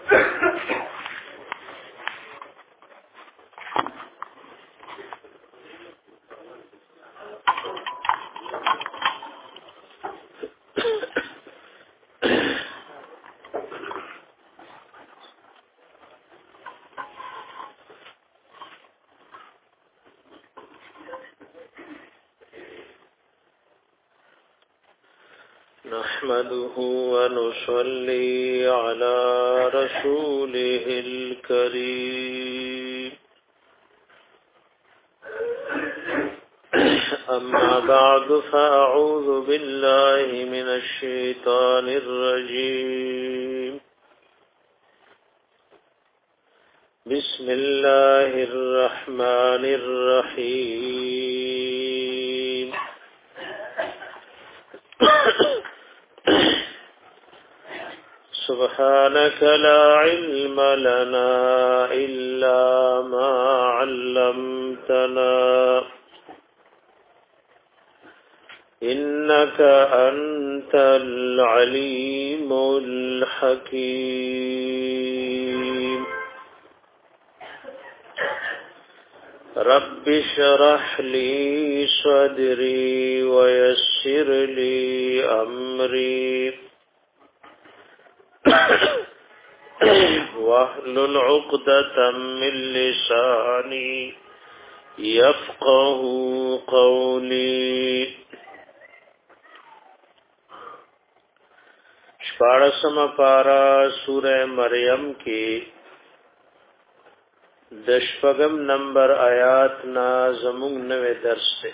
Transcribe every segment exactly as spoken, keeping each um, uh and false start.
نحمده ونصلي على رسوله الكريم أما بعد فأعوذ بالله من الشيطان الرجيم بسم الله الرحمن الرحيم سبحانك لا علم لنا إلا ما علمتنا إنك أنت العليم الحكيم رب اشرح لي صدري ويسر لي أمري واحلل عقدة من لساني يفقه قولي شپارسم پارا سورہ مریم کی دشپگم نمبر آیات نا زمون نوے درس سے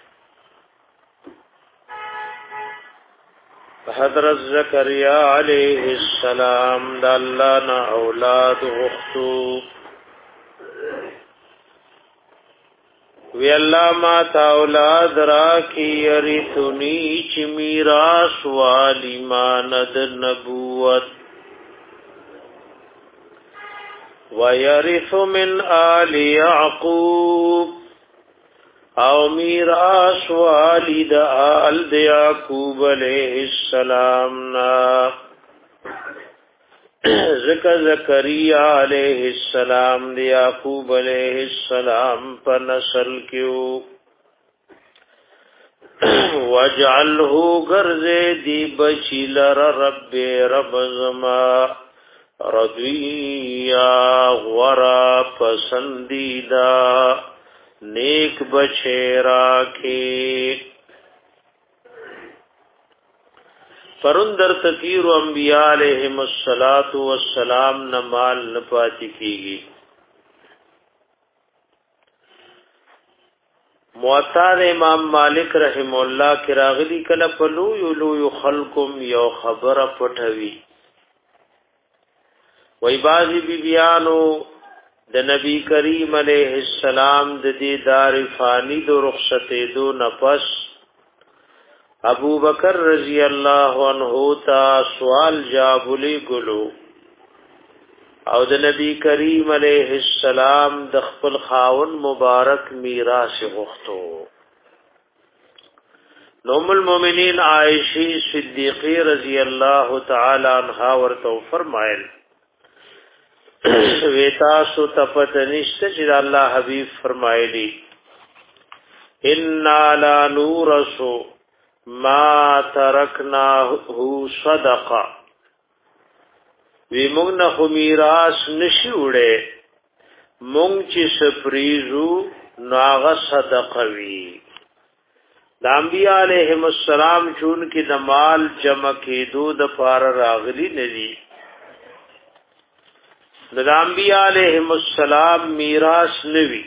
حضرت زکریا علیہ السلام دا اللہ نا اولاد غختو وی اللہ ما تا اولاد را کی یریتنی چی میراث والی ماند نبوت ویرث من آل یعقوب او میراث والد آل یعقوب علیہ السلام نا ذکر زکریا علیہ السلام دی یعقوب علیہ السلام پر نسل کیو وجعلہ غرز دی بچی لر رب رب زما رضویا غورا پسندیدہ نیک بچے راکھی پرندر تطیر و انبیاء علیہم الصلاة والسلام نمال نپاتی کیگی معطار امام مالک رحم اللہ کی راغلی کل پلو یلو یخلقم یو خبر پٹھوی وی بازی بی بیانو د نبی کریم علیہ السلام د دی دار فانی دو رخصت دو نفس ابو بکر رضی اللہ عنہ تا سوال جابلی گلو او د نبی کریم علیہ السلام د خپل خاون مبارک میراث غختو نوم المؤمنین عائشہ صدیقہ رضی اللہ تعالی عنہا ورته فرمایل ویتا سو تپت نشت چې الله حبیب فرمایلی ان لا نورسو ما ترکنا هو صدقه وی مونږ نه میراث نشي وړه مونږ چې سپریزو ناغه صدقه وی د انبیاء علیهم السلام چون کې د مال جمع کېدو د فار راغلی ندی د انبیاء علیهم السلام میراث نوی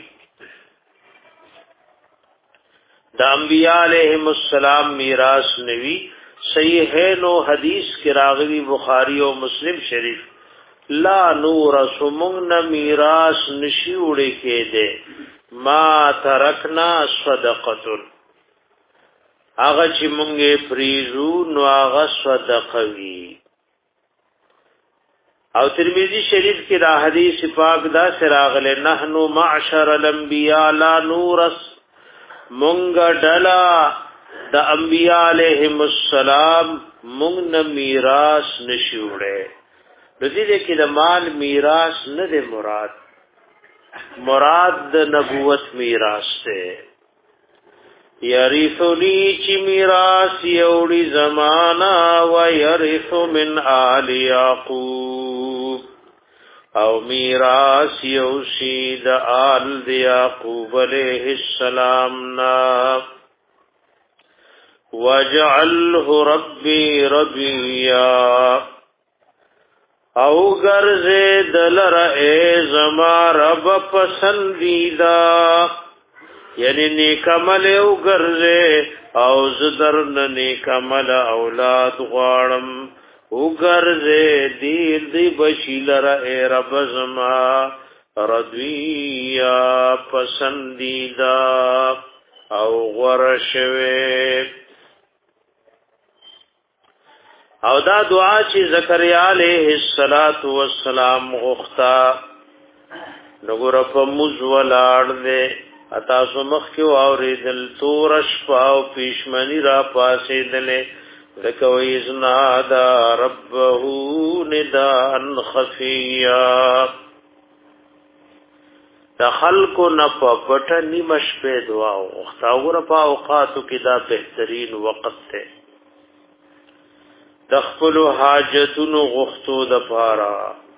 د انبیاء علیهم السلام میراث نوی صحیح ہے نو حدیث کی راغلی بخاری و مسلم شریف لا نورث مون میراث نشی وړي کې ده ما ترکنا صدقه هغه چې مونږه فریزو نو هغه صدقه وی او ترمذی شریف کی دا حدیث پاک دا سراغل نحنو معشر الانبیاء لا نورث مونږ ډلا د انبیاء علیهم السلام مونږ نه میراث نشوړې د دې کې د مال میراث نه دی مراد مراد د نبوت میراث ده یریثنی چی میراث یوړي زمانہ و یریث من آل یعقوب او میراث یوشي د آل یعقوب علیہ السلام نا وجعله ربی ربیا او گرزه دلر اے زما رب پسندیدہ یعنی نیک عمل او گرزه او زدرن نیک عمل اولاد غواړم او گرزه دی دی بشیلر اے رب زما رضویا پسندیدہ او غرشوه او دا دعا چې زکریا علیہ الصلات والسلام غوښتا نګور په موز ولاړ دې اتا سمخ کې اوریدل تورش پاو پښمنی را پاسې دلې ذکوي ازنادا ربه نداء خفیا تخلق نف پټ نیمش په دعا غوښتا ور په اوقاتو کې دا بهترین وخت ته تخفل حاجتونو غختو د پارا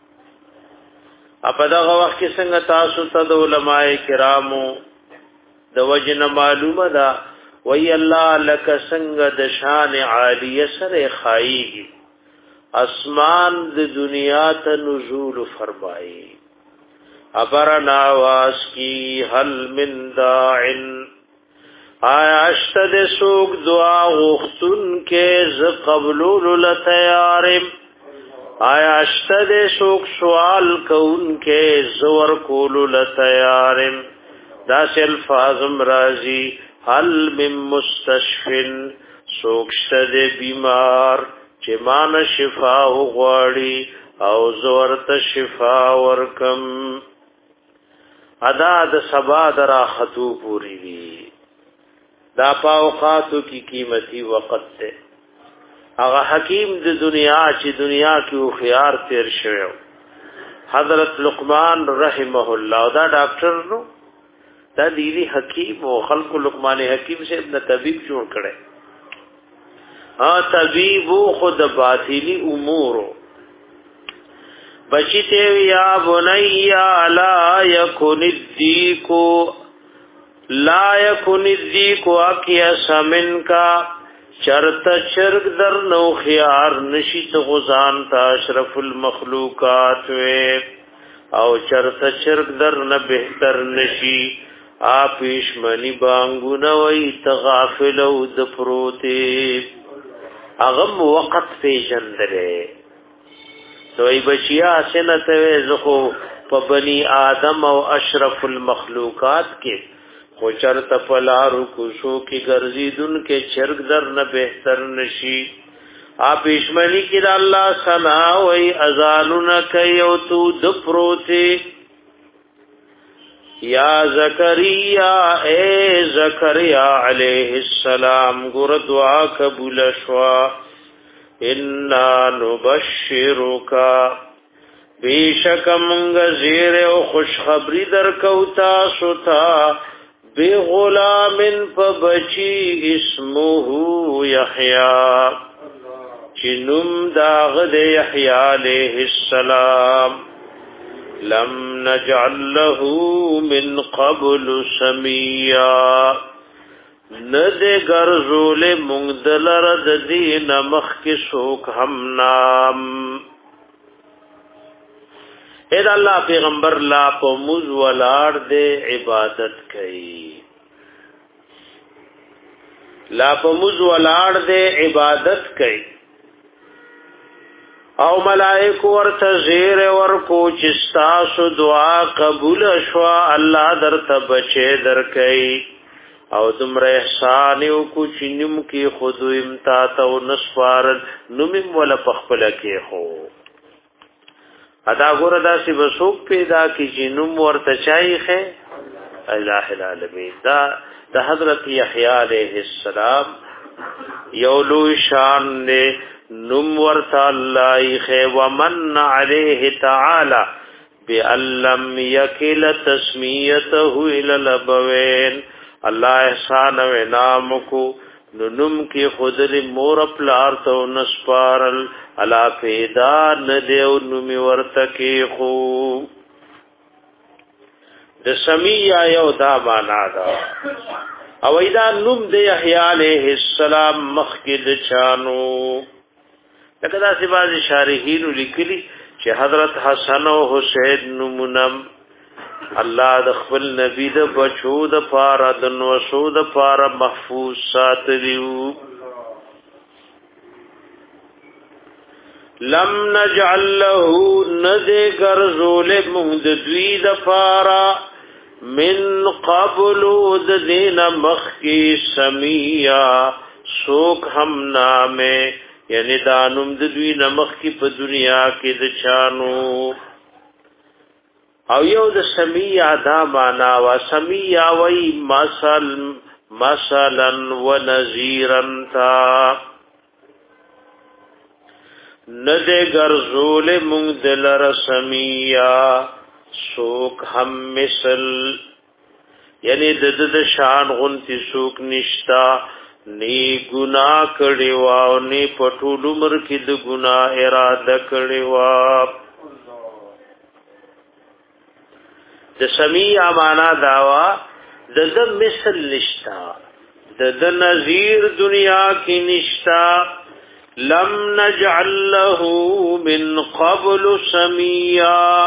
اپا دغه وخت کې څنګه تاسو ته د علماء کرامو د وجن معلومه ده وی الله لک څنګه د شان عالیه سره خایي اسمان د دنیا ته نزول فرمایي ابرنا واس کی هل من داعن آیا اشتد سوک دعا غختن کے ز قبلول لتیارم آیا اشتد سوک سوال کون کے زور کول لتیارم دا سی الفاظم رازی حل من مستشفن سوک شتد بیمار چه مان شفا غواړي او زور ته شفا ورکم ادا د سبا درا خطو پوری وی دا پاوقاتو کی قیمتی وقت تے اغا حکیم د دنیا چې دنیا کی او خیار تیر شویو حضرت لقمان رحمه الله دا ډاکټر نو دا دیوی حکیم او خلق لقمان حکیم سے ابن طبیب جوړ کړي ها طبیب خود باطلی امورو بچیتے یا بنیا لا یکن الدیکو لا یکن الذیک واقع سمن کا چرت چرگ در نو خیار نشیت غزان تا اشرف المخلوقات وے او چرت چرگ در نہ بہتر نشی آپیش منی بانگو نوی تغافل او دپروتی اغم وقت پی جندرے تو ای بچیا سنتوے زخو پا بنی آدم او اشرف المخلوقات کے خو چرت پلارو کوشو کی گرزیدن کے چرگ در نہ بہتر نشی آپ اشمنی کی دا اللہ سنا وی ازالنا کئیو تو دپروتے یا زکریا اے زکریا علیہ السلام گر دعا قبول شوا انا نبشرکا بیشک منگ زیر و خوشخبری در کوتا ستا بی غلام پبچی اسمه یحییٰ چنم داغد یحییٰ علیہ السلام لم نجعل له من قبل سمیاً ندے گرزول مغدلر دین مخ کی سوک ہم نام اید اللہ پیغمبر لا پا موز ولار دے عبادت کئی لا پا موز ولار دے عبادت کئی او ملائکو ورت زیر ورکو چستاسو دعا قبول شوا اللہ در تبچے در کئی او تمر احسانیو کو چنم کی خودو امتاتا و نسوارن نمم ولا پخپل کی خو ادا ګور دا سی بسوک پیدا کی جنوم ورته چایخه الہ العالمین دا د حضرت یحیی علیہ السلام یولو شان نے نم ورتا الله خي ومن عليه تعالى بأن لم يكل تسميته الى الابوين الله احسان و انعام کو ننم کی خدر مور پلار تو نسپارل الا پیدا ندیو نمی ورتکی خو د سمیع یو دا معنا دا او ایدا نم د یحیی علیہ السلام مخکد چانو لکه دا سی باز شارحین لیکلی چې حضرت حسن او حسین نمونم الله د خپل نبی د بچو د پاره د نوسو د پاره محفوظ ساتلیو لم نجعل له نذكر ظل مند دوی د پاره من قبل د دین مخکی سمیا سوک هم نامه یعنی دانم د دوی نمخ کی په دنیا کې د چانو او یو د سمیع دا معنا وا سمیع وای مثل مثلا ونذیرا تا ندے گرزول مونږ دلر سمیع سوک هم مثل یعنی د د شان غنتی سوک نشتا نی گناہ کړي واو نی پټول عمر کې د گناہ اراده کړي وا د سمیع معنا داوا د د مثل نشتا د د نذیر دنیا کې نشتا لم نجعل له من قبل سميا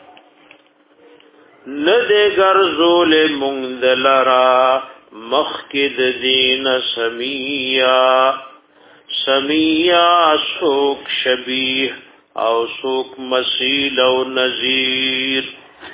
ندے گرزول مندلرا مخکد دین سمیا سمیا سوک شبیه او سوک مسیل او نذیر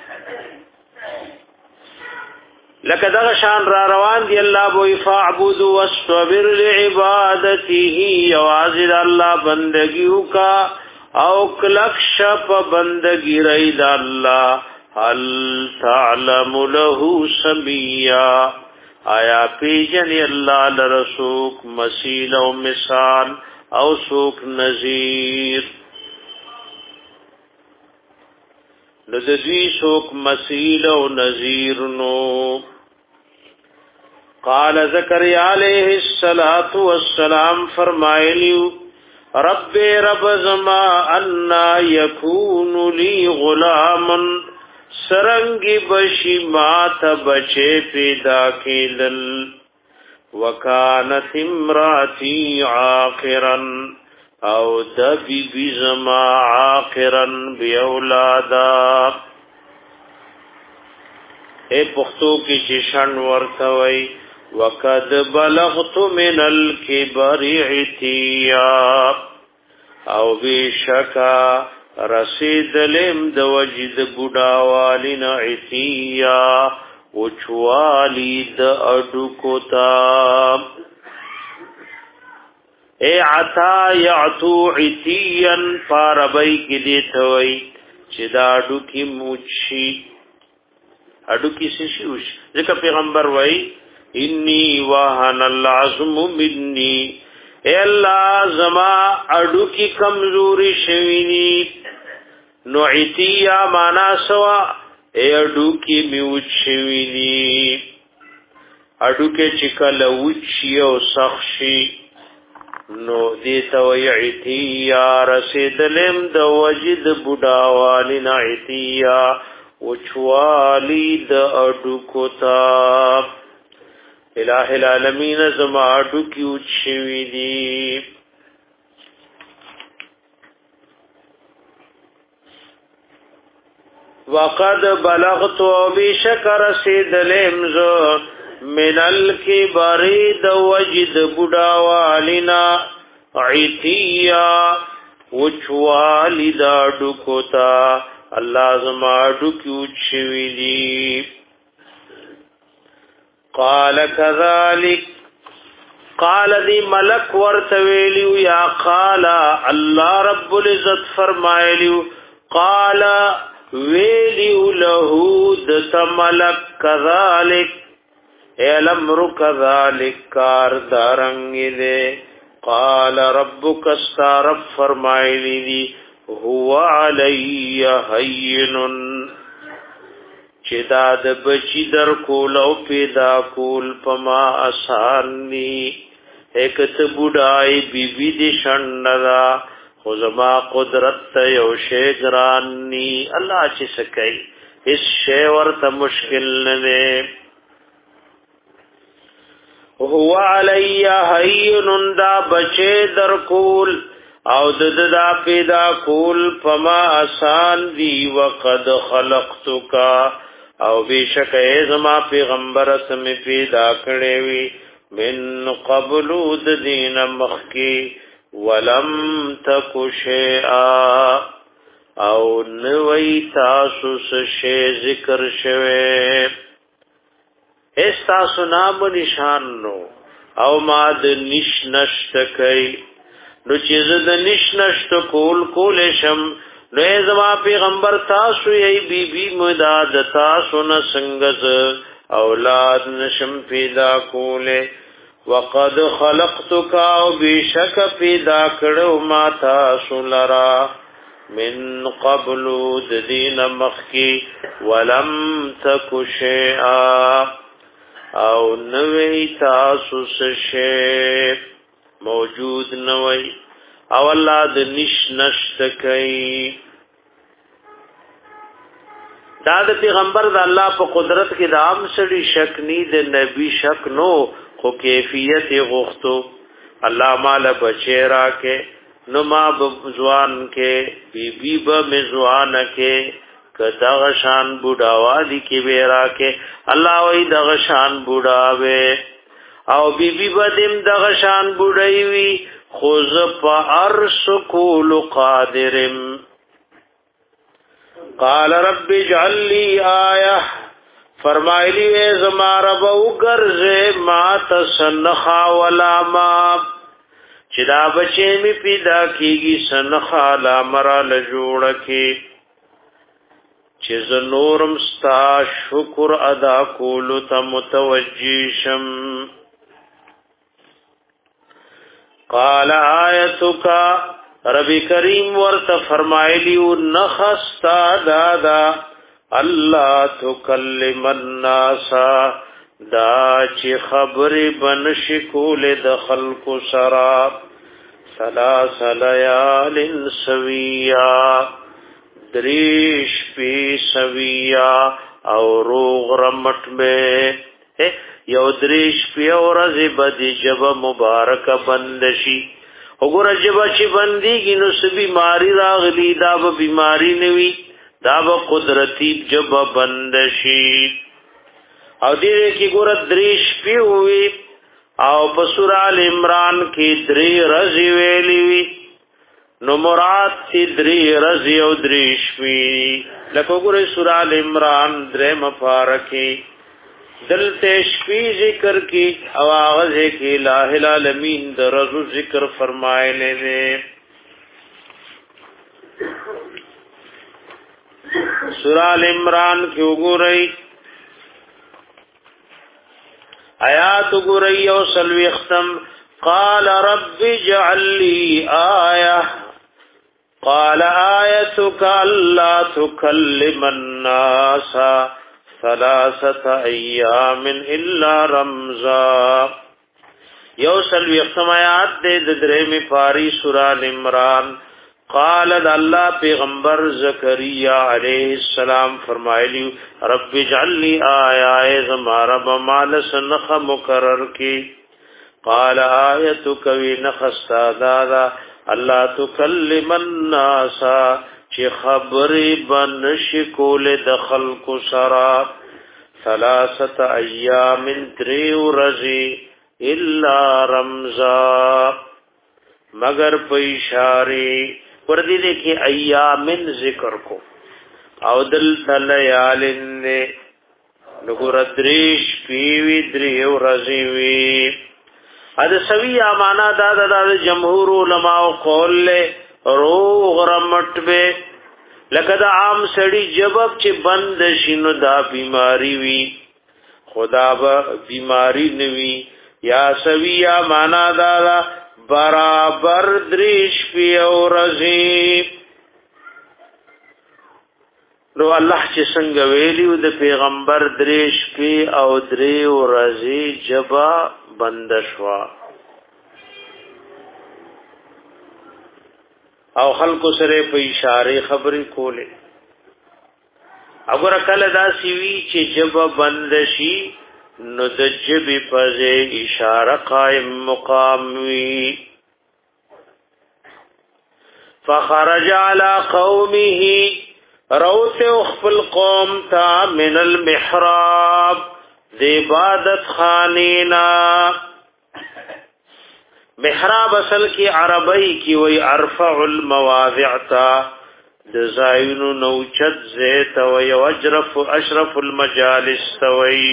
لکه دغه شان را روان دی الله بو فاعبد واستبر لعبادته یوازد الله بندگیو کا او کلک شپ بندگی رید الله هل تعلم له سمیا آیا پیجن اللہ لرسوک مسیل و مثال او سوک نذیر لذی سوک مسیل و نذیر نو قال زکریا علیہ الصلاة والسلام فرمائلیو رب رب زما انا یکون لی غلامن سرنگی بشی مات بچے پیدا کیلل وکانت امراتی عاقرا او دبی بزما عاقرا بی اولادا اے پختو کی چشن ورتوی وقد بلغت من الكبر عتیا او بی شکا رسید لم د وجد بډاوالین عتیا وچوالی د اډو کوتا اے عطا یعتو عتیا فاربای کی دی توي چې دا اډو کی موچی اډو کی شیوش ځکه پیغمبر وای انی وهن العظم مني اے الله زما اډو کی کمزوری شوینی نو عتیا معنا سوا اے اډو کی میوچ شوینی اډو کې چکل وچی او سخشی نو دیتا وی عتیا رسیدلم د وجد بډاوالی نا عتیا وچوالی د اډو کوتا الہ العالمین زما اډو کی وچوی دی وقد بلغت بشکر سیدلم ز من الكبر د وجد بډاوالینا عتیا وچوالی د اډو کوتا الله زما اډو کی وچوی دی قال كذلك قال دی ملک ورتویلیو یا قال الله رب العزت فرمایلیو قال ویلیو له د ملک كذلك الامر كذلك کار دارنګ دے قال ربک استرب فرمایلی دی هو علی هین چې دا د بچی در کول او پیدا کول پما آسانی ایکت بوډای بی بی دی شندلا خو زما قدرت یو شی ګرانی الله چې سکای اس شی ورته مشکل نه هو علی هین دا بچی در کول او د دا پیدا کول پما آسان دی وقد خلقتک او بیشک ازما پیغمبر سم پیدا کړي وی من قبل د دین مخکی ولم تک شیئا او نوی تاسو شی ذکر شوه اس تاسو نام نشان نو او ما د نش نشت کئ نو چې د نش نشت کول کول شم نو زما پیغمبر تاسو یی بی بی مداد تاسو نه څنګه اولاد نشم پیدا کوله وقد خلقتک او بشک پیدا کړو ما تاسو لرا من قبل د دین مخکی ولم تک شیئا او نوی تاسو سشه موجود نوی او الله د نش نشت کوي دا د پیغمبر د الله په قدرت کې د عام سړي شک ني د نبی شک نو خو کیفیت غوښتو الله مال بچیرا کې نو ما بزوان کې بی بی ب مزوان کې کدا شان بوډاوالی کې ویرا کې الله وی دغه شان بوډاوي او بی بی بدیم دغه شان بوډای وی خوز په ارس کول قادرم قال رب اجعل لي آیه فرمایلی اے زما رب وګرځه ما تسنخا ولا ما چې دا بچې می پیدا کیږي سنخا لا مرا لجوړ کې چې ز نورم ستا شکر ادا کولو ته متوجی شم قال آیتک رب کریم ورته فرمایلی نخستا دادا الله تکلم الناس دا چې خبرې بنشي کول د خلق سرا ثلاث لیال سویا دریش پی سویا او روغ رمٹ میں یو دریش پی او رضی بدی جب مبارک بندشی اگر جب چی بندی گی نو سی بیماری راغلی دا با بیماری نوی دا با قدرتی جب بندشی او دیره کی گور دریش پی ہوئی او پسورال عمران کی دری رضی ویلی وی نو مراد تی دری رضی او دریش پی لکو گور سورال عمران در مفارکی دل تشپی ذکر کی او آغاز کی الہ العالمین در رضو ذکر فرمائے لے دے سورال عمران کی اگو رئی آیات اگو رئی او سلوی اختم قال رب اجعل لی آیہ قال آیتک اللہ تکلم الناس ثلاثه ایام الا رمزا یو سلوی اختمایات دے ددرے میں پاری سورہ عمران قال اللہ پیغمبر زکریا علیہ السلام فرمائلی رب اجعل لی آیائے زمارا بمال سنخ مقرر کی قال آیتک وی نخستا دادا اللہ تکلم الناسا چی خبری بنشی کول دخل کو سرا ثلاثت ایام دریو رزی الا رمزا مگر پیشاری وردی دیکھی ایامن ذکر کو او دل تلیالن نے نگور دریش پیوی دریو رزی وی اد سوی آمانا دادا دادا جمہور علماء قول لے روغ رمٹ بے لکه دا عام سړی جبب چې بند شینو دا بیماری وی خدا به بیماری نوی یا سویا معنا دا برابر دریش پی او رزی نو الله چې څنګه ویلیو د پیغمبر دریش پی او دری ورځې جبا بند شوا او خلکو سره په اشاره خبرې کولې اگر کله دا سی وی چې جبا بند شي نو د جبې په اشاره قائم مقام وی فخرج على قومه روت اخفل قوم تا من المحراب دی عبادت خانینا محراب اصل کی عربی کی وی ارفع المواضع تا دزائن نوچت زیت وی اجرف اشرف المجالس توی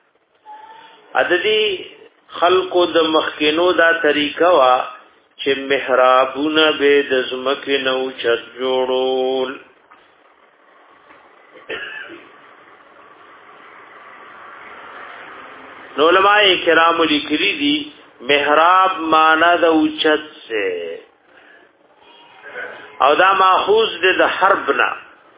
عددی خلق د مخکنو دا طریقه وا چې محرابونه به د زمکه نوچت جوړول نو علماء کرام لیکلی دی محراب مانا د اوچت سے او دا ماخوذ دی د حرب نا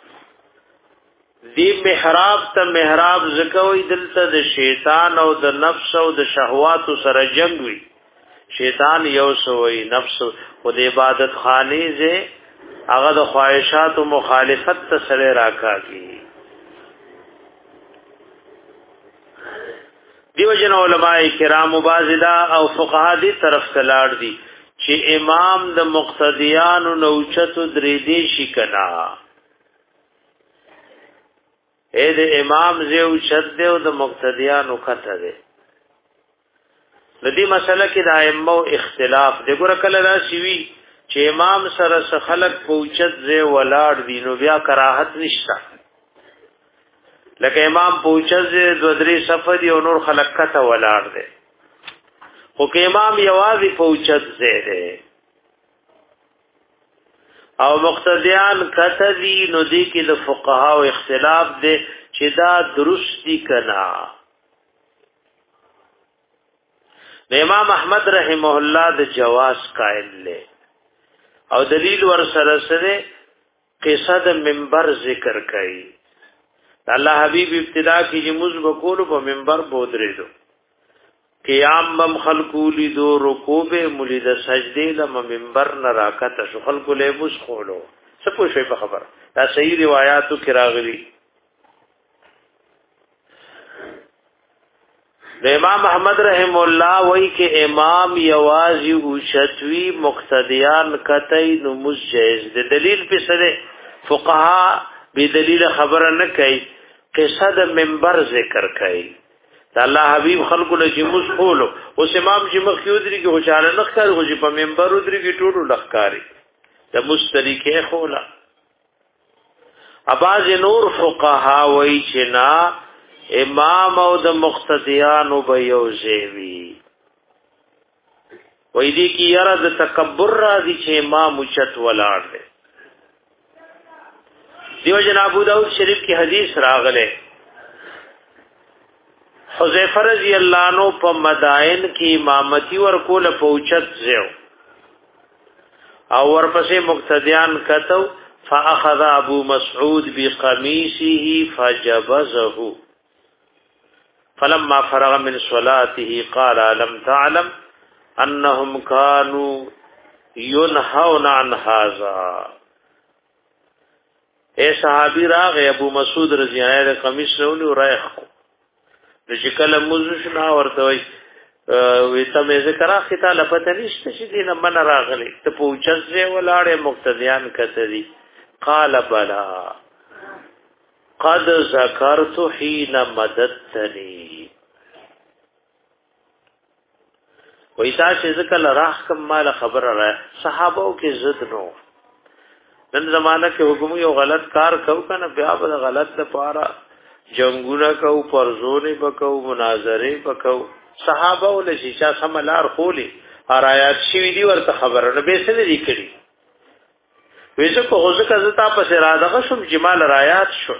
دی محراب ته محراب زکوی دلته د شیطان او د نفس او د شهوات سره جنگ وی شیطان یو سوی نفس او د عبادت خانه زه هغه د خواهشات او مخالفت ته سره راکاږي دیو جن علماء کرام مبازلا او فقها دی طرف تلاړ دي چې امام د مقتدیان او نوچت درې دی شکنا اې د امام زو شد او د مقتدیان او کته دي لدی مسله کې د ائمه اختلاف دی ګور کله دا شوی چې امام سره خلق پوچت زه ولاړ دي نو بیا کراهت نشته لکه امام پوچت زه دو درې صفه دی او نور خلق کته ولاړ دي خو که امام یوازې پوچت زه دی او مقتدیان کته دي نو دی کې د فقها او اختلاف دی چې دا درست دي کنا امام احمد رحمه الله د جواز قائل له او دلیل ور سره سره قصه د منبر ذکر کړي الله حبیب ابتدا کې جموز وکول په منبر بودرې دو قیام بم خلقو لیدو رکوع به مولید سجدې لم منبر نه راکته شو خلقو له مس خولو څه پوښي په خبر دا صحیح روایتو کې راغلي د امام احمد رحم الله وای کې امام یوازي او شتوی مقتدیان کتای نو مجیز د دلیل په سره فقها به دلیل خبره نه کوي قصه د منبر ذکر کوي د الله حبیب خلق له جموس خولو اوس امام چې مخیودري کې هوچاله نخکار هو چې په منبر ودري کې ټولو لخکاری د مستریکه خولا اباز نور فقها وای چې نا امام او د مقتدیانو به یو زیوی وای دي کی یاره د تکبر راځي چې امام اوچت ولاړ دی دیو جن ابو داود شریف کی حدیث راغله حذیفه رضی الله عنه په مدائن کی امامتی ور کول پوچت زیو او ورپسې مقتدیان کتو فاخذ ابو مسعود بقميصه فجبزه فلما فرغ من صلاته قال لم تعلم انهم كانوا ينهون عن هذا اے صحابی راغ ابو مسعود رضی الله عنه قمیص نهونی ورایخ نو چې کله موضوع شنا ورته وي وې ته مې ذکر اخته لپته نشته چې دین من راغلی ته پوښتنه ولاړې مقتدیان کتري قال بلا قد ذکرت حين مددتني وې تاسو ذکر راخ کم مال خبر را صحابو کې زد نو نن زمانہ کې حکم یو غلط کار کو کنه بیا به غلط لپاره جنگونه کو پرزونه بکو مناظره بکو صحابه ول شیشا سملار خولي آیات شي دی ورته خبره نه به څه دی کړی وېڅ په غوځه کزتا په اراده شوم جمال آیات شو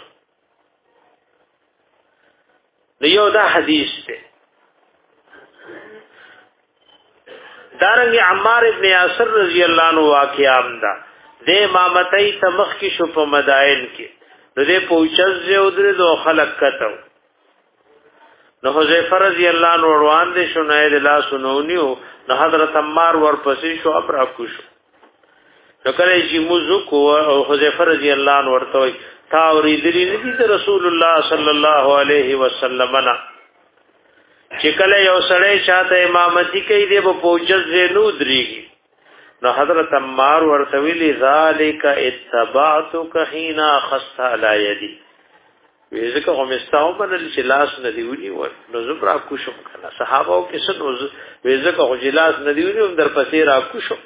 یو دا حدیث ته دارنګ عمار ابن یاسر رضی الله عنه واقعام دا د امامتای تمخ کی شو په مدائن کې نو دې پوچز او درې دو خلق کتو نو حذیفه رضی الله عنه روان دي شو نه د لا سنونیو نو حضرت عمار ورپسې شو ابر اكو شو نو کله چې موضوع کو او حذیفه رضی الله عنه ورته تا اوریدلی ندی ته رسول الله صلی الله علیه وسلم نا چې کله یو سړی چاته امامتی کوي دی په پوجز نو دريږي نو حضرت عمار ورته ویلی ذالک اتبعتک حين خست علی یدی ویزکه هم استاو بدل چې لاس ندیونی و نو زبر کو شم کنه صحابه او کس نو ویزکه خو جلاس ندیونی هم در پسې را کو شم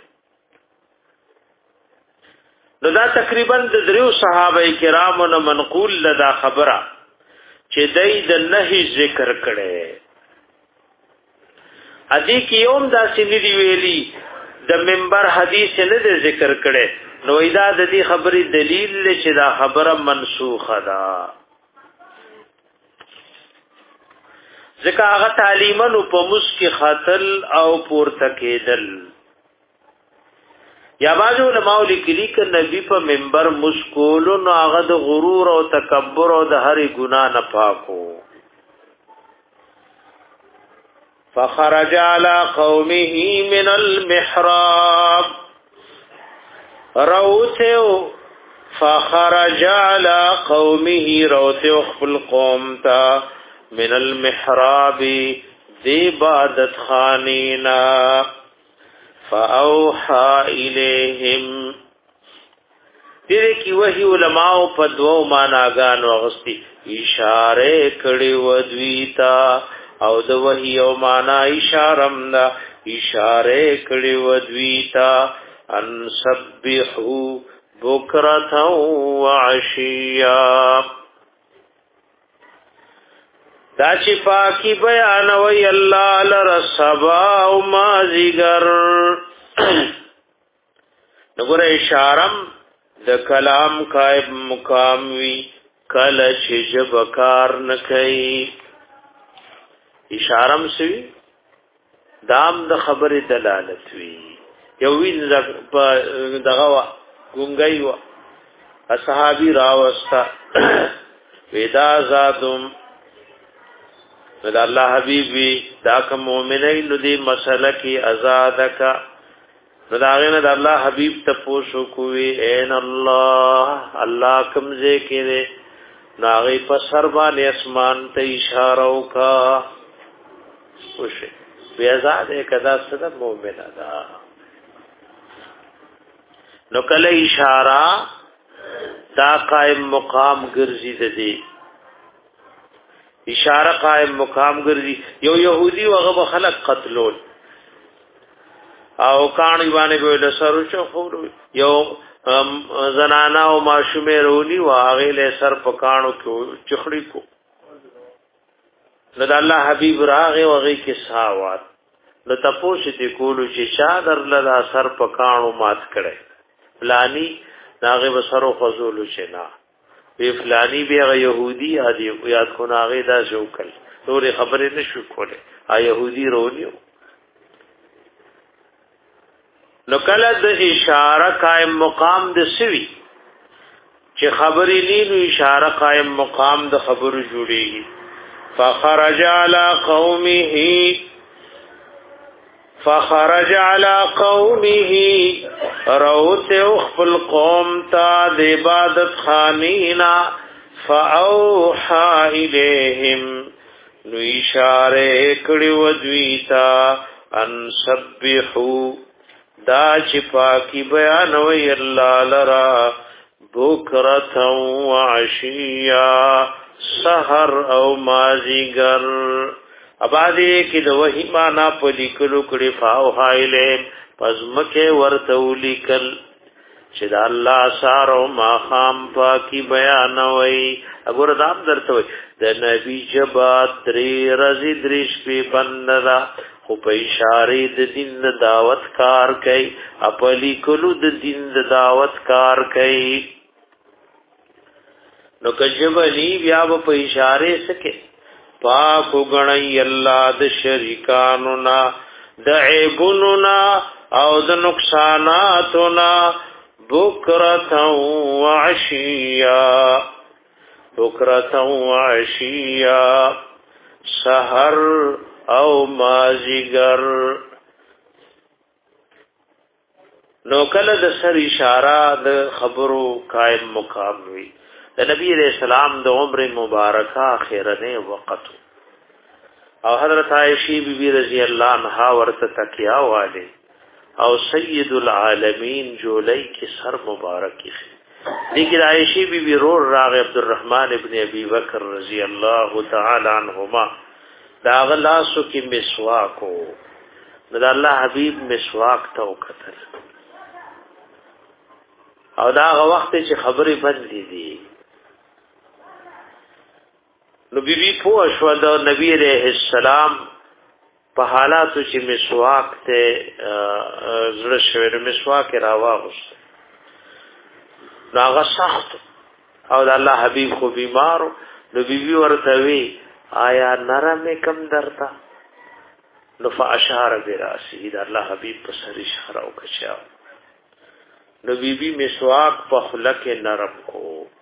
نو دا تقریبا د دریو صحابه کرامو نه منقول لدا خبره چې دای د نهي ذکر کړي ادي کې یوم دا سندي ویلي د منبر حدیث نه د ذکر کړي نو ایدا د دې خبرې دلیل لري چې دا خبره منسوخه ده ځکه هغه تعلیمن په مسکی خاتل او پورته کېدل یا باجو علماء لیکلي ک نبی په منبر مسکول نو هغه د غرور او تکبر او د هر ګناه نه پاکو فخرج على قومه من المحراب روته فخرج على قومه روته خپل قوم تا من المحراب دی عبادت خانینا فاوحى اليهم دې کی وحی علماء په دوو معناګانو غستی اشاره کړي ودویتا او د وحی او معنا اشارم دا اشاره کړي ودویتا ان سبحوا بکرة وعشیا دا چې پاکی بیان وی الله لرسبا او مازیګر نګور اشارم د کلام قائب مقام وی کله چې جبکار نکئی اشارم سوی دام د خبر دلالت وی یو وین دغه ګونګای و اصحابی راوستا ودا زادم دا الله حبیبی دا کوم مؤمنین نو دی مسله کی آزادک نو دا غنه دا الله حبیب ته پوښو کوی ان الله الله کوم ځای کې ناغي په سر باندې اسمان ته اشاره وکا وشه بیا آزاد کدا ست مؤمن دا نو کله اشاره دا قائم مقام ګرځي دی اشاره قائم مقام ګرځي یو يهودي هغه خلق قتلول او کانی باندې به سر چخور یو زنانا او ماشومه رونی واغه له سر پکانو کې چخړی کو نو د الله حبيب راغه وغه کې ساوات نو تاسو دې کولو چې شادر لدا سر پکانو مات کړي فلانی داغه وسرو فزول شنا وی فلانی بیا یهودی ادي یاد کو ناغه دا شوکل نور خبره نشو کوله ا يهودي رونیو نو کله د اشاره قائم مقام د سوي چې خبرې نینو اشاره قائم مقام د خبرو جوړيږي فخرج على قومه فخرج على قومه روت اخفل قوم تا د عبادت خانینا فاوحى اليهم نو اشاره کړي ودویتا ان سبحوا دا چې پاکي بیان وی الله لرا بکرة وعشیا سحر او مازیګر ابادی کې د وحی معنا په لیکلو کړي فاو حایله پزمکه ورته ولیکل چې د الله سار او ما خام پاکي بیان وی وګور دام درته وي د نبی جبات درې رزي درش په بندلا خو په اشاره د دین د دعوت کار کوي خپل کولو د دین د دعوت کار کوي نو کجبلی بیا په اشاره سکه پاک غنی الله د شریکانو نا د عیبوننا او د نقصاناتنا بکرتا وعشیا بکرتا وعشیا سحر او مازیگر نو کله د سر اشاره د خبرو قائم مقام وی د نبی علیہ السلام د عمر مبارکه اخرنه وقت او حضرت عائشہ بی بی رضی اللہ عنہا ورته تکیا والے او سید العالمین جولی کی سر مبارکی لیکن عائشہ بی بی رور راغ عبدالرحمن ابن ابی بکر رضی اللہ تعالی عنہما دا غلاسو کی مسواکو دا اللہ حبیب مسواک تاو قتل او دا هغه وخت چې خبرې بدلې دي نو بیبي پوه شو د نبی عليه السلام په حالاتو چې مسواک ته زړه شوی نو مسواک راواغوست نو هغه سخت او د الله حبيب خو بیمارو نو بیبي ورته وی آیا نرم کم درتا نو فاشار براسی د الله حبيب په سر اشاره وکړه نو بی بی مسواک په خلق نرم کو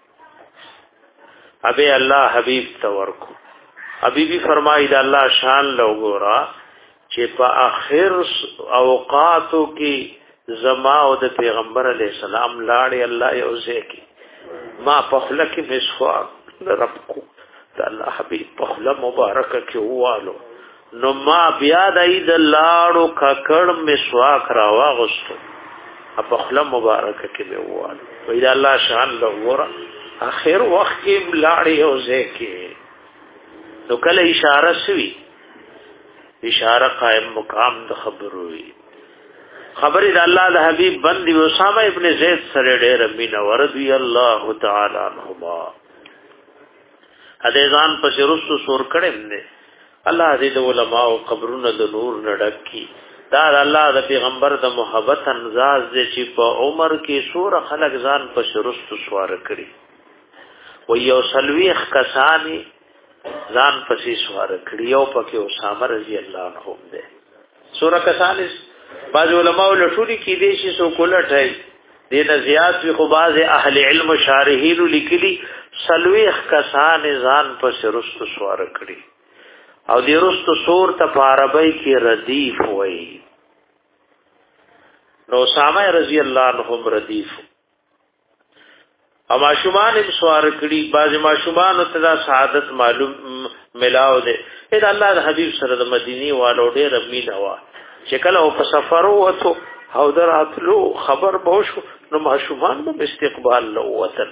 ابے الله حبیب تور کو حبیبی فرمایي دا الله شان لوګورا چې په اخر اوقاتو کې زما او د پیغمبر علی السلام لاړې الله یوځه کې ما په خلق مسواک نرم کو دا الله حبیب په خلق مبارک کې ووالو نو ما بیا د اید لاړو ککړ مسواک راواغستو په خپل مبارکه کې به وواله وې دا الله شان له ور اخر وخت کې لاړې او ځکه نو کله اشاره شوي اشاره قائم مقام د خبرو وي خبرې د الله د حبيب بندي اسامه ابن زید سره ډېر مين ورضي الله تعالی عنهما حدیثان په شروع سور کړه نه الله دې د علماء او قبرونو د نور نډکی دا الله د پیغمبر د محبت انداز دې چې په عمر کې سور خلق ځان په شرست سوار کړی و یو سلويخ کسانی ځان پسې سوار کړی او پکې اسامه رضی الله عنه دې سور کسانی بعض علماء له ټولي کې دې شي سو کولټای دې نه زیات وي خو بعض اهل علم شارحین لیکلي سلويخ کسان ځان په شرست سوار کړی او دې رست سور ته په عربی کې ردیف وایي نو اسامه رضی الله عنهم ردیف او ماشومان هم سوار کړي بعض ماشومان ته دا سعادت معلوم ملاو دي اې الله د حبيب سره د مدینی والو ډېر امین هوا چې کله او په سفر وته او دراتلو خبر به شو نو ماشومان به استقبال له وطن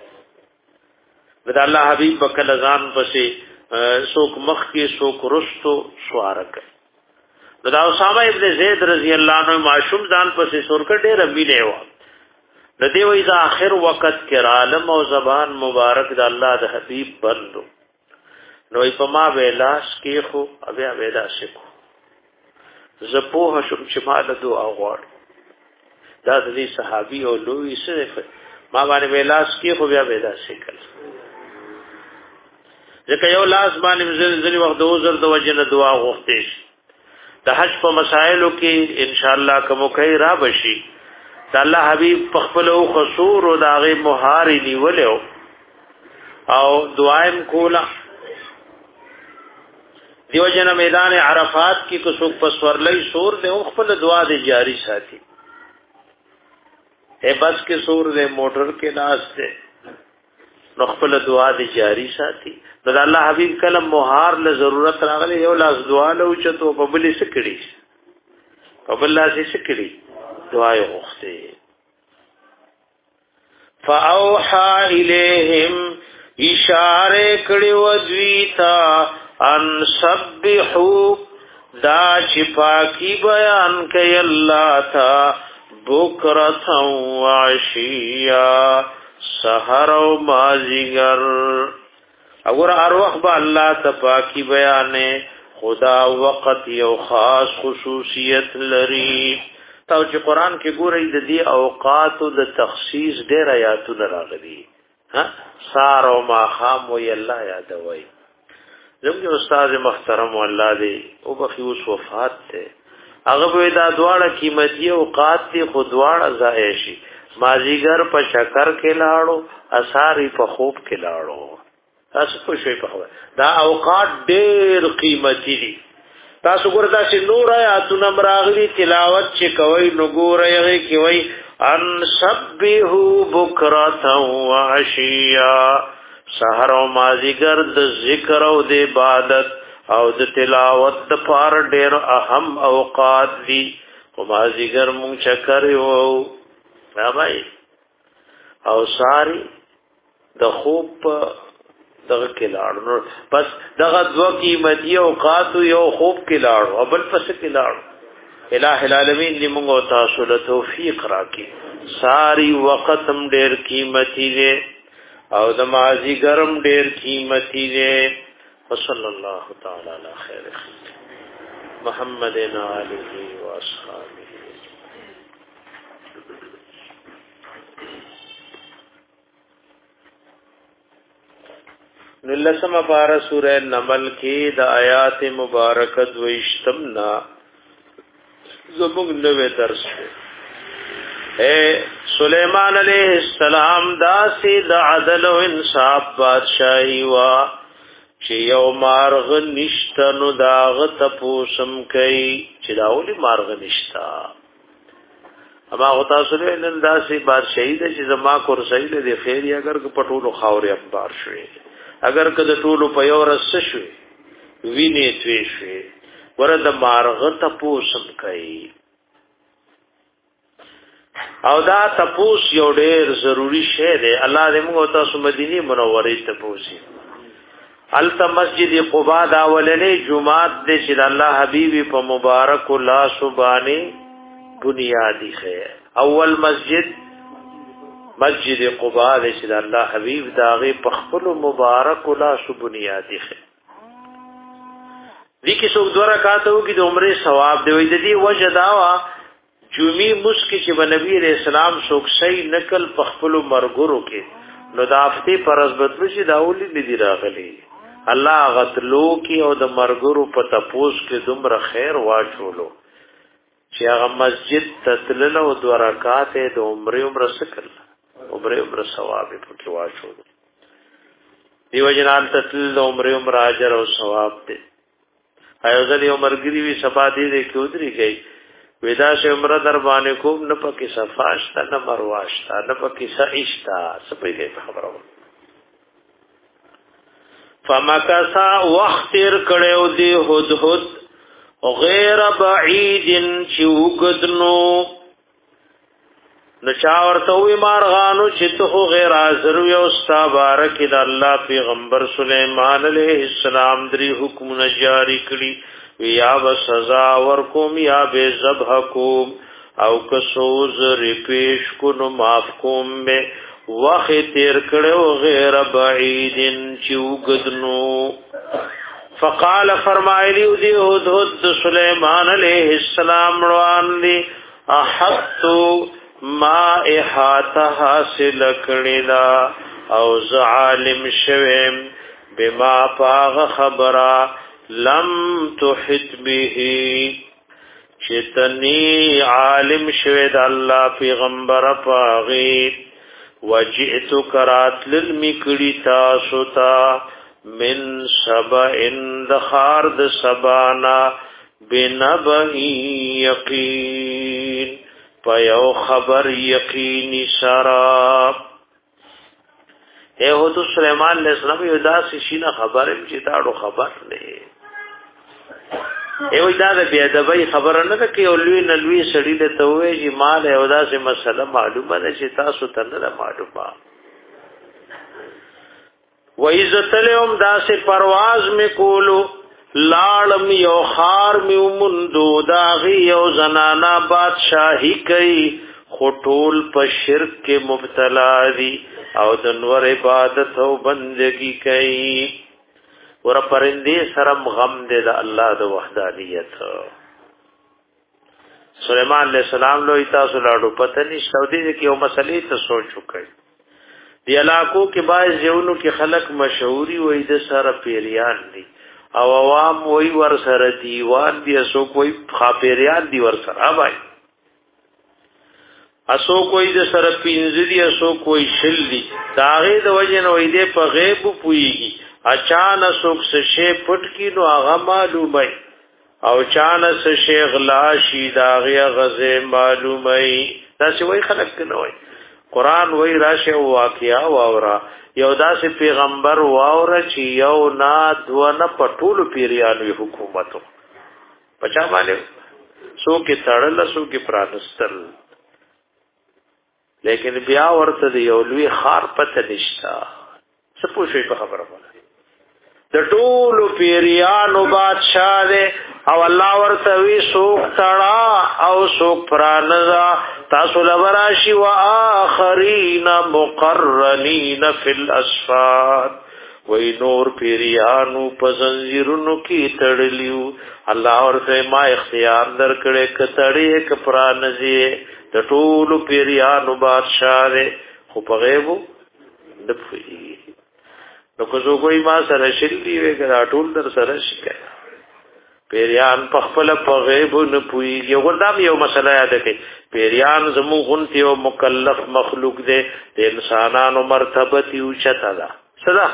د الله حبيب بکل ځان پسې سوک مخ کې سوک رستو سوارک دا اسامه ابن زید رضی الله عنه معشوم ځان پسې سورکړ ډېر امینه و د دې وې دا اخر وخت کې عالم او زبان مبارک د الله د حبيب بندو نو په ما ویلاس کې خو بیا ویلا شکو زپوه شم چې ما د دعا غواړ دا د دې صحابي او لوی سره ما باندې ویلاس کې خو بیا ویلا شکل ځکه یو لاس باندې ځلې وخت د عذر د وجنه دعا غوښتې د حج په مسائلو کې ان شاء الله کوم کوي را بشي د الله حبيب په خپل او خصور او داغه مهاري نیولو او دعایم کولا دیو جن میدان عرفات کې کو څوک پسور لای سور دې خپل دعا دې جاری ساتي اے بس کې سور دې موټر کې ناس دې نو خپل دعا دې جاری ساتي د الله حبيب کلم مهار له ضرورت راغلی یو لاس دعا له چته په بلې سکړي په بل لاس سکړي دعا یې وخته فاوحى اليهم اشاره کړي ودویتا ان سبحوا دا چې پاکي بیان کوي الله تا بکرة وعشیا سحر او مازیګر اور ارواح با الله ته پاکي بیانې خدا وقت یو خاص خصوصیت لري تا چې قران کې ګورې د دې اوقات د تخصیص ډېر آیاتونه راغلي ها سار او ما خام وی الله یادوي زموږ استاد محترم الله دې او بخي اوس وفات ته هغه به دا دواړه قیمتي او قاتی خو دواړه ضایع شي مازیګر په شکر کې لاړو اثاری په خوب کې لاړو تاسو په شی په خبر دا اوقات ډېر قیمتي دي تاسو ګور تاسو نور آیاتونه مراغلي تلاوت چې کوي نو ګور یې کوي ان سبحو بکرة وعشیا سحر او مازیګر د ذکر او د عبادت او د تلاوت د پار ډېر اهم اوقات دي او مازیګر مونږ چکر یو راوي او ساری د خوب دغه کې لاړو بس دغه دوه قیمتي اوقات یو خوب کې لاړو او بل پس کې لاړو الٰه العالمین دې موږ تاسو له توفیق راکړي ساری وخت هم ډېر قیمتي دی او د مازی ګرم ډېر قیمتي دی وصلی الله تعالی علی خیر محمد علیه و اصحابہ نلسم پارا سورہ نمل کی دا آیات مبارکت و اشتمنا زمونگ نوے درس ہے اے سلیمان علیہ السلام دا سی دا عدل و انصاف بادشاہی وا چی یو مارغ نشتا نو داغ تپوسم کئی چی داولی مارغ نشتا اما غطا سلیمان دا سی بادشاہی دا چی زما کرسائی لدی خیری اگر پٹولو خاوری اخبار شوئی اگر که د ټولو په یو رس شوي وینې توی شوي ورته مارغه تپوسم کوي او دا تپوس یو ډېر ضروری شی دی الله دې موږ تاسو مدینه منورې ته پوسی الته مسجد قباء دا ولنې جمعات دې چې الله حبيبي په مبارک الله سبحانه بنیادی خیر اول مسجد مسجد قباء دې چې الله حبيب داغه په خپل مبارک ولا شو بنیادی خې دي کې څو دوه رکعات وو کې د عمره ثواب دی وې د دې وجه داوا جمعي مسکی چې نبی رسول الله څوک شي نقل په خپل مرګورو کې نو دافتی پرز بدلو چې داولي ندي راغلي الله غتلو کې او د مرګورو په تپوس کې دومره خیر واچولو چې هغه مسجد تتلل او دوه رکعات د عمره عمره سکل عمره عمره ثواب په کې واچو دیو جنان تسل عمره عمره اجر او ثواب دې ایو ځلې عمرګری وی صفا دې دې کودري گئی ودا سے عمره در باندې کوم نه پکې صفاشتا نه مرواشتا نه پکې سعیشتا سپې دې خبرو فمکسا وختر کړو دې هدهد غیر بعید چوغدنو نچا ورته وی مارغانو چې ته غیر حاضر یو استا بارک د الله پیغمبر سليمان عليه السلام دري حکم جاری کړی یا و سزا ورکوم یا به ذبح کوم او کسوز ریپیش کو نو معاف کوم به وخت تیر کړو غیر بعید چوغدنو فقال فرمایلی دی هدهد سليمان عليه السلام روان دی احطو ما احاطه حاصل کړیدا او ظالم شوم بما پاغ خبره لم تحت به چتنی عالم شوید الله پیغمبر پاغي وجئت کرات للمکړی تاسو ته من سبا ان دخار د سبانا بنبئ یقین پیو خبر یقینی شراب اے هو تو سلیمان علیہ السلام یو داسې شینه خبرم چې تاړو خبر نه اے وای دا د بیا د وای خبره نه ده کې اولوی نلوی سړی له توې چې مال یو داسې مسله معلومه ده چې تاسو ته نه معلومه و عزتلهم داسې پرواز می کولو لالم یو خار می ومندو داغي یو زنانا بادشاہی کئی خطول په شرک کې مبتلا دي او د نور عبادت او بندگی کئی ور پرندې سرم غم دې د الله د وحدانیت سليمان علیہ السلام لو تاسو لاړو پته نشته دې کې یو مسلې ته سوچ وکړي دی علاقو کې باز یونو کې خلق مشهوري وې د سره پیریان دي او عوام وای ور سره دیوان دی اسو کوئی خاپیریان دی ور سره وای اسو کوئی د سره پینځ دی اسو کوئی شل دی داغه د وجه نو دې په غیب پویږي اچانه سوک شې پټ کی نو هغه معلومه او چانه شې غلا شي داغه غزه معلومه دا څه وای خلک نه وای قران وای راشه واقعیا واورا یو داسې پیغمبر واوره چې یو نا دو نه پټول پیریانو حکومتو پچا باندې سو کې تړل سو کې پرانستل لیکن بیا ورته دی یو لوی خار پته نشتا څه پوښي په خبره باندې د ټولو پیریانو بادشاہ دی او الله ورته وی سوک تړه او سوک پرانزا تاسو لوراشي واخرین مقرنین فی الاسفار وی نور پیریانو په زنجیرونو کې تړلیو الله ورته ما اختیار درکړې کتړې ک پرانزي د ټولو پیریانو بادشاہ دی خو په غیبو د پوی نو کو زه کوئی ما سره شلی وی کړه ټول در سره شي پیریان په خپل په غیب نه پوي یو غدام یو مسله یاد کړي پیریان زمو غنتی او مکلف مخلوق دی د انسانانو مرتبه یو چتا ده صدا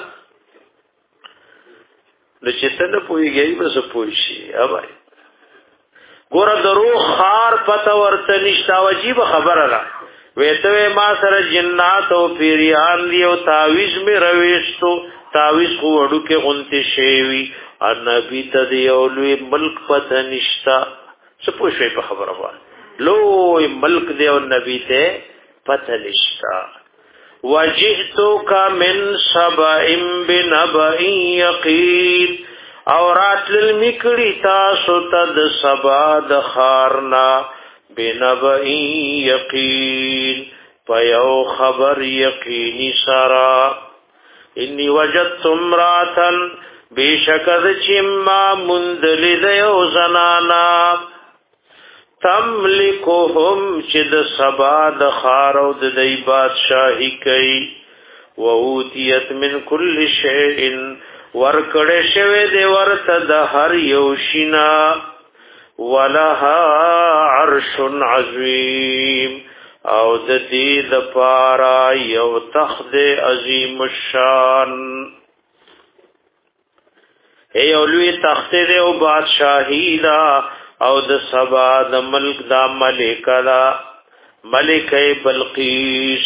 لچته نه پويږي بس پوي شي اوبای ګور درو خار پته ورته نشتا واجب خبره ده وېته ما سره جنات او پیریان دی او تعویذ می رويستو تعویذ کو وړو کې غنتی شیوی ان نبی ته دی اولوی ملک پته نشتا څه پوښي په خبره وای لوی ملک دی او نبی ته پته نشتا وجئتک من سبع بنبأ یقین اورات للمکړی تاسو ته د سبا د خارنا بنبأ یقین پیو خبر یقینی سرا انی وجدت امراتن بیشکد چما مندلی دیو زنانا تملکهم چد سبا د خارو د دی بادشاہی کئی ووتیت من کل شیئن ورکڑ شوی دی ورت د هر یوشنا ولها عرش عظیم او د دې د پارا یو تخت عظیم الشان اے اولوی تخت دې او بادشاہی دا او د سبا د ملک دا ملک دا ملکه بلقیس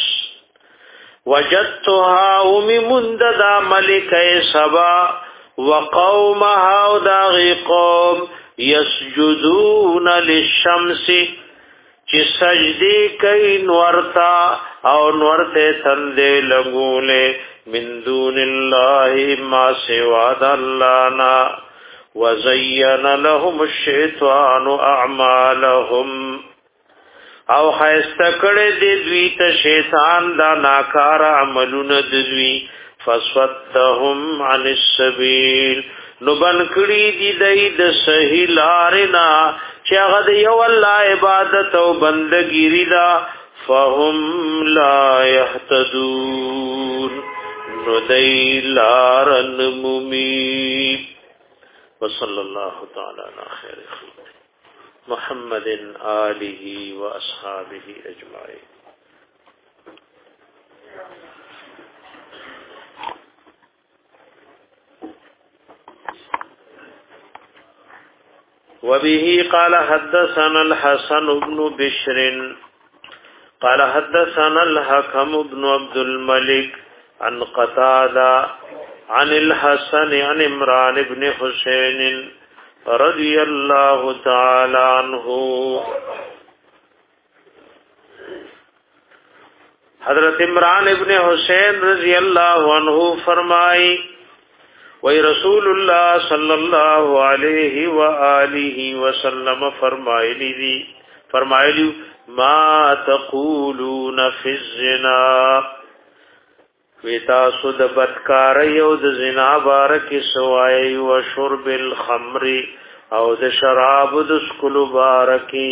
وجدتها ام منددا ملکه سبا وقومها او دا قوم یسجدون للشمس چې سجدي کوي نورتا او نورته تندې لګولې من دون الله ما سوا دلانا وزين لهم الشیطان اعمالهم او خیستکړه دې دوی ته شیطان دا ناکار عملونه دوی فسوتهم عن السبيل نو بن کړي دي د صحیح لارنا چې هغه د یو الله عبادت او بندګی رضا فهم لا يهتدون نو دای لارن مومی وصلی الله تعالی علی خیر خلق محمد آله و اصحابه اجمعین. وبه قال حدثنا الحسن بن بشر قال حدثنا الحكم بن عبد الملك عن قتادة عن الحسن عن عمران بن حسين رضي الله تعالى عنه. حضرت عمران ابن حسین رضی اللہ عنہ فرمائی وی رسول اللہ صلی اللہ علیہ وآلہ وسلم فرمائی لی فرمائی لی ما تقولون فی الزنا ویتا سود بدکاری او د زنا بارکی سوائی و شرب الخمر او د شراب د سکلو بارکی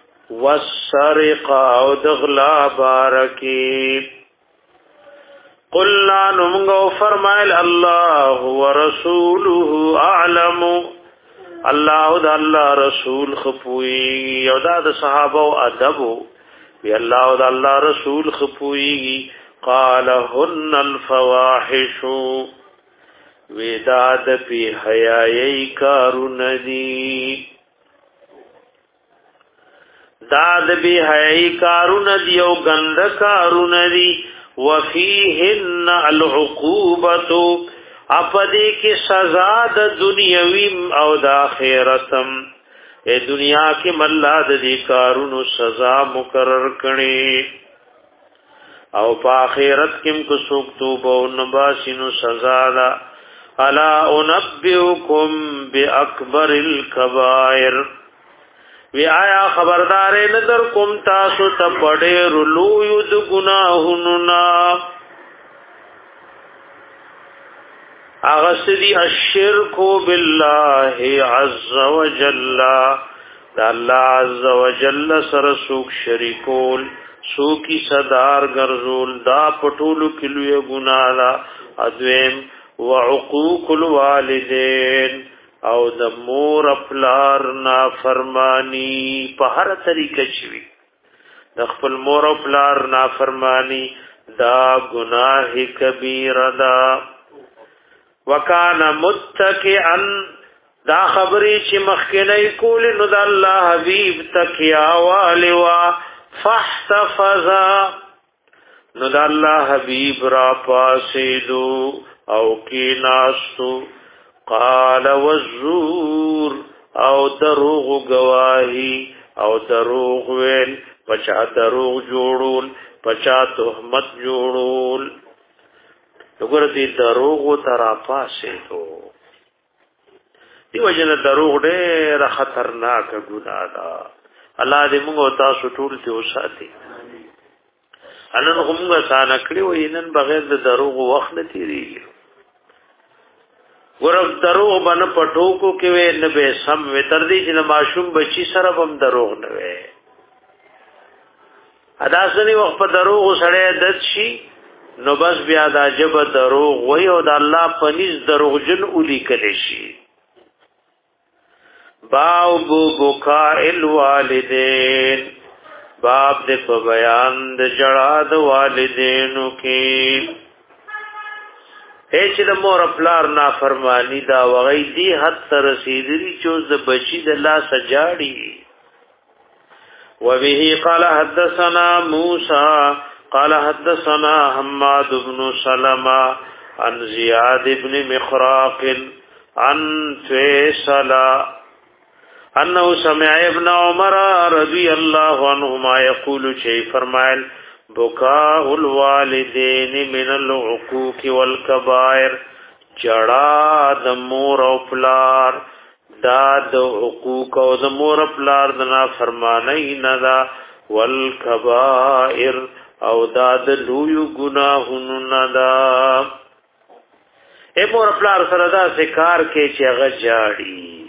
والسرق او د غلا بارکی قلنا نمغو فرمایل الله ورسوله اعلم الله د الله رسول خپوي یو دا د صحابه او ادب وی الله د الله رسول خپوي قال هن الفواحش وداد پی حیائی کارون دی داد بی حیائی کارون دی او گند کارون دی وفیهن العقوبتو اپدی کی سزا د دنیاویم او د آخرتم اے دنیا کی ملا د دی کارونو سزا مقرر کنی او پا آخرت کم کسوک توبو نباسینو سزا دا الا انبئکم باکبر الکبائر وی آیا خبردار ندر کم تاسو تپڑیر لوید گناہننا اغسدی الشرکو باللہ عز وجل دا اللہ عز وجل سرسوک شریکول سوکی صدار گرزول دا پټولو کلوی گناہ دا ادویم وعقوق الوالدین او د مور پلار نا فرمانی په هر طریقه چوي د خپل مور او پلار نا فرمانی دا گناہ کبیره دا وکانا متکئا دا خبری چې مخکنی کول نو د الله حبیب تکیا والوا فاحتفظا نو د الله حبیب را پاسیدو او کی ناستو قال والزور او دروغ گواہی او دروغ ویل پچا دروغ جوړول پچا تهمت جوړول وګوره دې دروغ ترا پاسې تو دیو جن دروغ ډېر خطرناک ګناه ده الله دې موږ تاسو ټول ته وساتي انن کومه سانه کړی و اینن بغیر د دروغ وخت نه تیریږي ورف دروغ باندې پټو کو کې وې نه به سم وې تر دې چې معصوم بچی سره هم دروغ نه وې ادا سني وخت په دروغ سره دد شي نو بس بیا دا جب دروغ وې او د الله پنيز دروغجن اولی کړي شي باب بکاء الوالدین باب دې په بیان د جړا د والدینو کې هیڅ د مور خپلار نافرمانی دا وغی دی حد تر رسیدلی چوز د بچی د الله سجاړي وبه قال حدثنا موسى قال حدثنا حماد بن سلمة عن زياد بن مخراق عن فيصل انه سمع ابن عمر رضي الله عنهما يقول شيء فرمائل بکاء الوالدین من العقوق والکبائر جڑا د مور او پلار دا د حقوق او د مور او پلار د نافرمانی نه دا والکبائر او دا د لوی گناهونو نه دا اے مور او پلار سره دا ذکر کې چې هغه جاړي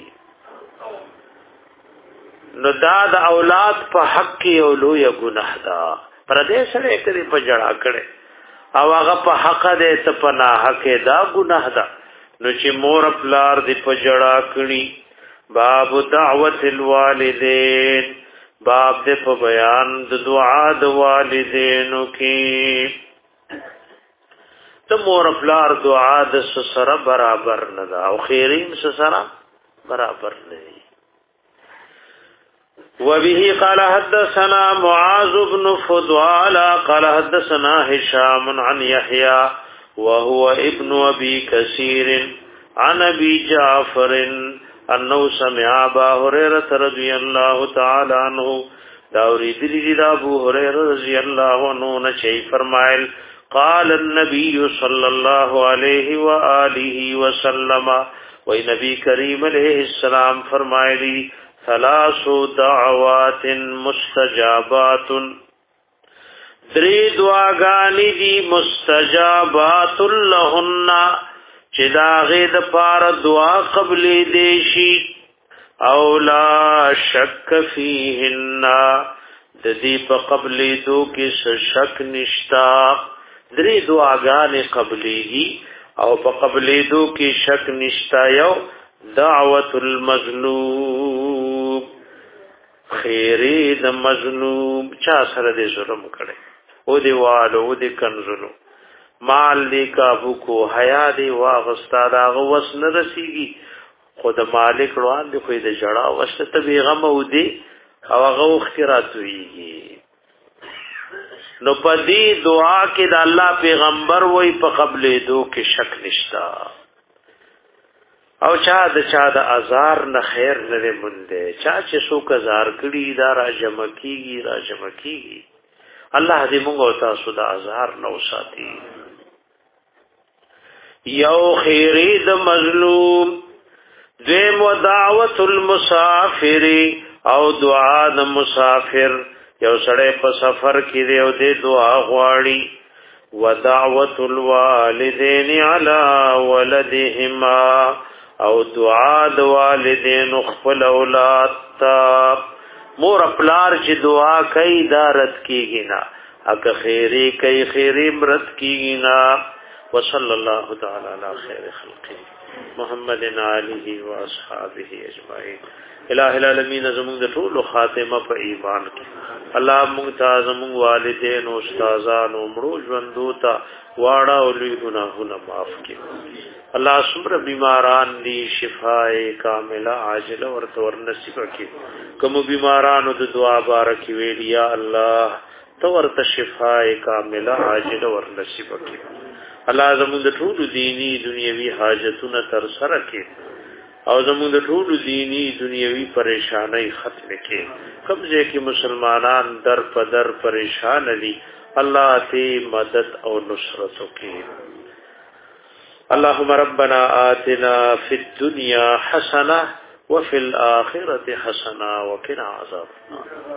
نو دا د اولاد په حق کې او لوی گناه ده پردیس سره کړي په جړه کړي او هغه په حق دې ته پنا حق دا ګناه ده نو چې مور پلار دې په جړه کړي باب دعوت الوالدین باب دې په بیان د دعا د والدینو کې ته مور پلار دعا د سره برابر نه ده او خیرین سره برابر نه دي وبه قال حدثنا معاذ بن فضال قال حدثنا هشام عن يحيى وهو ابن ابي كثير عن ابي جعفر انه سمع ابا هريره رضي الله تعالى عنه داوری دلی ابو هريره رضي الله عنه نے چي فرمائل قال النبي صلى الله عليه واله وسلم و نبی کریم علیہ السلام فرمائلی ثلاث دعوات مستجابات دری دعاګانی دی مستجابات لهن چې دا غید پار دعا قبل دیشی او لا شک فیهن د دې په قبل دو کې شک نشتا درې دعاګانې قبليږي او په قبلېدو کې شک نشتا. یو دعوت المظلوم، خیری د مظلوم چا سره دې ظلم کړي او دې والو او دې کنزلو مال دې کابو کو حیا دې واغستا داغه وس نه رسیږي خود مالک روان دې خو دې جړه وسته ته بیغم او دې او هغه اختیارات ویږي. نو پدې دعا کې د الله پیغمبر وای په قبلېدو کې شک نشتا او چا د چا د ازار نه خیر نه مونږه چا چې څوک ازار کړي دا را جمع کیږي را جمع کیږي. الله دې موږ او تاسو د ازار نو ساتي. یو خیری د مظلوم، دیم و دعوت المسافر او دعا د مسافر، یو سړی په سفر کې دی او دې دعا غواړي. و دعوت الوالدین علی ولدهما او دعا د والدین خپل اولاد تا مور پلار چې دعا کوي دا رد کیږي نه، اګه خیری کوي خیری مرد کیږي نه. وصلی الله تعالی علی خیر خلقه محمد علیه و اصحابہ اجمعین. الہ العالمین زمون د ټول خاتمه په ایمان کې الله مونږ ته زمون والدین او استادان او مړو ژوندو ته واړه او لوی ګناهونه معاف کړي. الله سمره بیماران دي شفای کامله عاجله ورته ور نصیب کړي. کوم بیمارانو د دعا بارک ویل یا الله تو ورته شفای کامله عاجله ور نصیب کړي. الله زمون د ټول دینی دنیوي حاجتونه تر سره کړي او زمون د ټول دینی دنیوي پریشانای ختم کړي. کوم ځای کې مسلمانان در په در پریشان دي الله ته مدد او نصرت وکړي. اللهم ربنا آتنا في الدنيا حسنة وفي الآخرة حسنة وقنا عذاب النار.